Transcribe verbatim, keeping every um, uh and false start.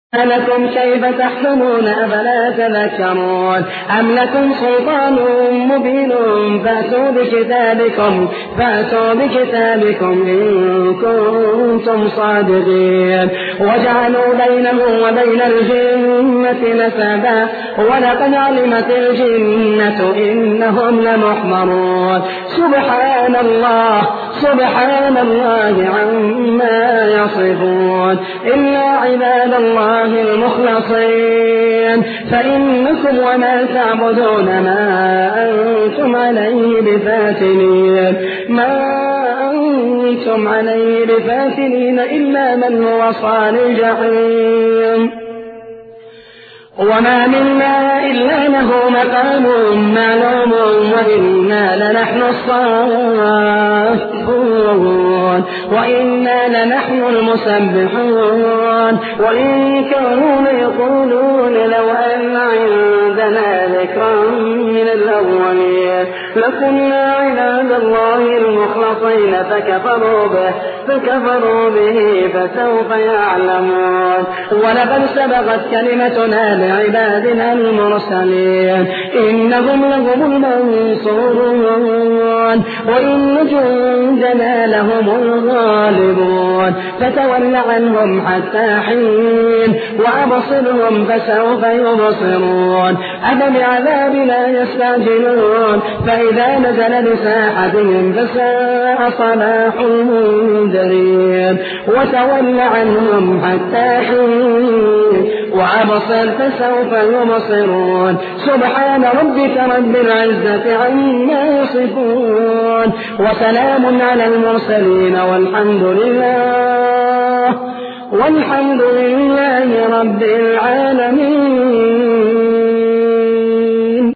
لكم كيف تحكمون أفلا تذكرون أم لكم سلطان مبين فأتوا بكتابكم فأتوا بكتابكم إن كنتم صادقين وجعلوا بينه وبين الجنة نسبا ولقد علمت الجنة إنهم لمحضرون سبحان الله سبحان الله عما يصفون إلا عباد الله المخلصين فإنكم وما تعبدون ما أنتم عليه بفاتنين ما أنتم عليه بفاتنين إلا من هو صال الجحيم وما منا إلا له مقام معلوم وإنا لنحن الصافون وإنا لنحن المسبحون وإن كانوا يقولون لو أن عندنا ذكرا من الأولين لكنا عباد الله المخلصين فكفروا به فكفروا به فسوف يعلمون ولقد سبقت كلمتنا لعبادنا المرسلين إنهم لهم المنصورون وإن جندنا لهم الغالبون فتول عنهم حتى حين وأبصرهم فسوف يبصرون أفبعذابنا يستعجلون فإذا نزل بساحتهم فساء صباح المنذرين وتول عنهم حتى حين وأبصر فسوف يبصرون سبحان ربك رب العزة عما يصفون وسلام على المرسلين والحمد لله والحمد لله رب العالمين.